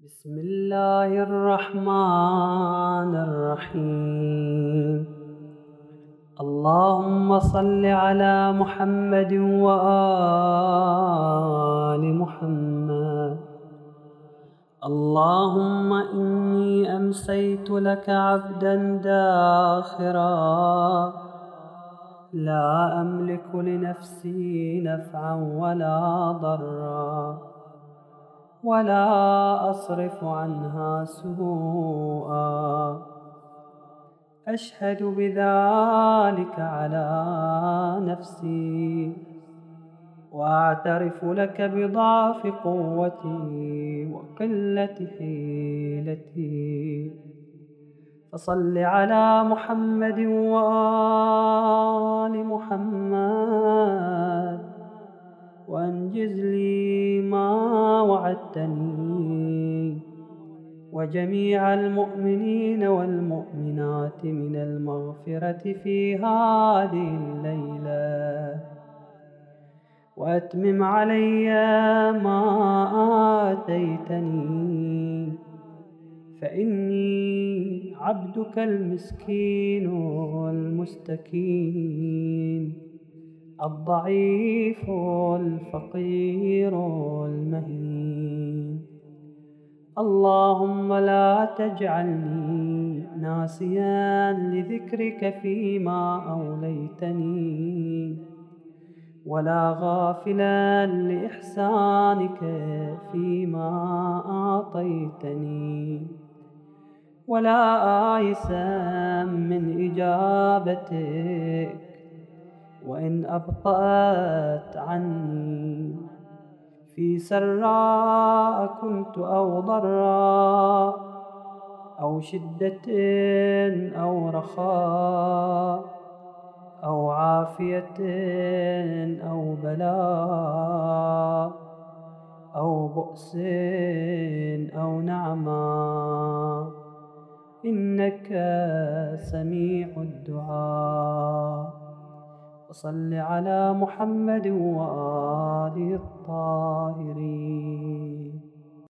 بسم الله الرحمن الرحيم. اللهم صل على محمد وآل محمد. اللهم إني أمسيت لك عبدا داخرا لا أملك لنفسي نفعا ولا ضرا ولا أصرف عنها سوءا. أشهد بذلك على نفسي وأعترف لك بضعف قوتي وقلة حيلتي. فصل على محمد وآل محمد وأنجز لي ما وعدتني وجميع المؤمنين والمؤمنات من المغفرة في هذه الليلة، وأتمم علي ما آتيتني، فإني عبدك المسكين المستكين الضعيف الفقير المهين. اللهم لا تجعلني ناسيا لذكرك فيما أوليتني، ولا غافلا لإحسانك فيما أعطيتني، ولا آيسا من إجابتك وإن أبطأت عني. في سراء كنت أو ضراء أو شدة أو رخاء أو عافية أو بلاء أو بؤس أو نعماء، إنك سميع الدعاء. وصل على محمد وآله الطاهرين.